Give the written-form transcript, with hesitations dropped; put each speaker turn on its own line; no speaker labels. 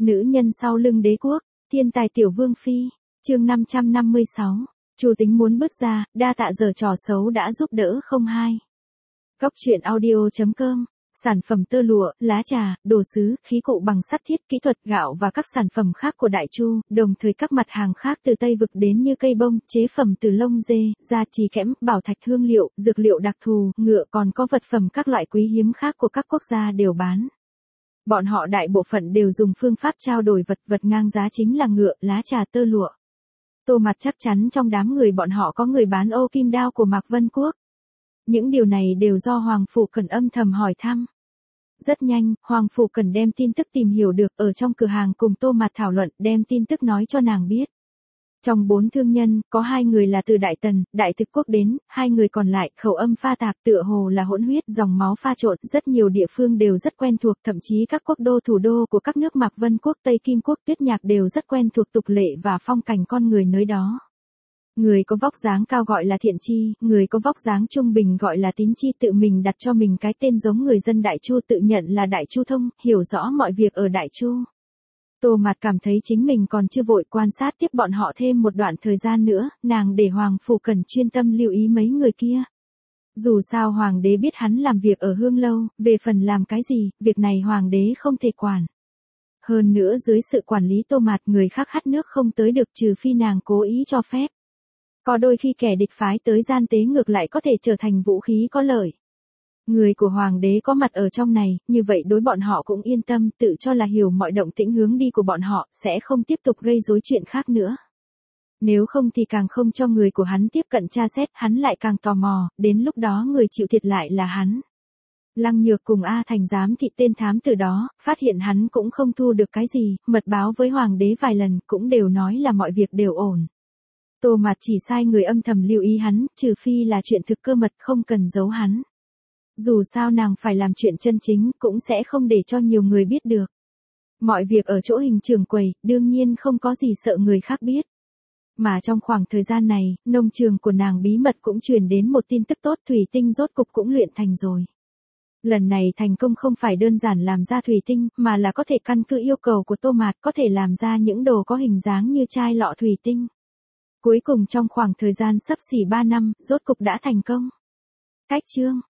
Nữ nhân sau lưng đế quốc, thiên tài tiểu vương phi, chương 556, chủ tính muốn bước ra, đa tạ giờ trò xấu đã giúp đỡ không hai. Góc truyện audio.com, sản phẩm tơ lụa, lá trà, đồ sứ, khí cụ bằng sắt thiết, kỹ thuật gạo và các sản phẩm khác của Đại Chu, đồng thời các mặt hàng khác từ Tây Vực đến như cây bông, chế phẩm từ lông dê, da trì kẽm, bảo thạch hương liệu, dược liệu đặc thù, ngựa còn có vật phẩm các loại quý hiếm khác của các quốc gia đều bán. Bọn họ đại bộ phận đều dùng phương pháp trao đổi vật ngang giá chính là ngựa, lá trà tơ lụa. Tô Mạt chắc chắn trong đám người bọn họ có người bán ô kim đao của Mạc Vân Quốc. Những điều này đều do Hoàng Phủ Cẩn âm thầm hỏi thăm. Rất nhanh, Hoàng Phủ Cẩn đem tin tức tìm hiểu được ở trong cửa hàng cùng Tô Mạt thảo luận, đem tin tức nói cho nàng biết. Trong 4 thương nhân, có 2 người là từ Đại Tần, Đại Thực Quốc đến, 2 người còn lại khẩu âm pha tạp tựa hồ là hỗn huyết, dòng máu pha trộn, rất nhiều địa phương đều rất quen thuộc, thậm chí các quốc đô thủ đô của các nước Mạc Vân Quốc, Tây Kim Quốc, Tuyết Nhạc đều rất quen thuộc tục lệ và phong cảnh con người nơi đó. Người có vóc dáng cao gọi là Thiện Chi, người có vóc dáng trung bình gọi là Tín Chi, tự mình đặt cho mình cái tên giống người dân Đại Chu, tự nhận là Đại Chu thông, hiểu rõ mọi việc ở Đại Chu. Tô Mạt cảm thấy chính mình còn chưa vội, quan sát tiếp bọn họ thêm một đoạn thời gian nữa, nàng để Hoàng Phủ Cẩn chuyên tâm lưu ý mấy người kia. Dù sao Hoàng đế biết hắn làm việc ở Hương Lâu, về phần làm cái gì, việc này Hoàng đế không thể quản. Hơn nữa dưới sự quản lý Tô Mạt, người khác hắt nước không tới được trừ phi nàng cố ý cho phép. Có đôi khi kẻ địch phái tới gian tế ngược lại có thể trở thành vũ khí có lợi. Người của Hoàng đế có mặt ở trong này, như vậy đối bọn họ cũng yên tâm, tự cho là hiểu mọi động tĩnh hướng đi của bọn họ, sẽ không tiếp tục gây rối chuyện khác nữa. Nếu không thì càng không cho người của hắn tiếp cận tra xét, hắn lại càng tò mò, đến lúc đó người chịu thiệt lại là hắn. Lăng Nhược cùng A Thành giám thị tên thám tử đó, phát hiện hắn cũng không thu được cái gì, mật báo với Hoàng đế vài lần, cũng đều nói là mọi việc đều ổn. Tô Mạt chỉ sai người âm thầm lưu ý hắn, trừ phi là chuyện thực cơ mật không cần giấu hắn. Dù sao nàng phải làm chuyện chân chính, cũng sẽ không để cho nhiều người biết được. Mọi việc ở chỗ Hình Trường quầy, đương nhiên không có gì sợ người khác biết. Mà trong khoảng thời gian này, nông trường của nàng bí mật cũng truyền đến một tin tức tốt, thủy tinh rốt cục cũng luyện thành rồi. Lần này thành công không phải đơn giản làm ra thủy tinh, mà là có thể căn cứ yêu cầu của Tô Mạt, có thể làm ra những đồ có hình dáng như chai lọ thủy tinh. Cuối cùng trong khoảng thời gian sắp xỉ 3 năm, rốt cục đã thành công. Cách chương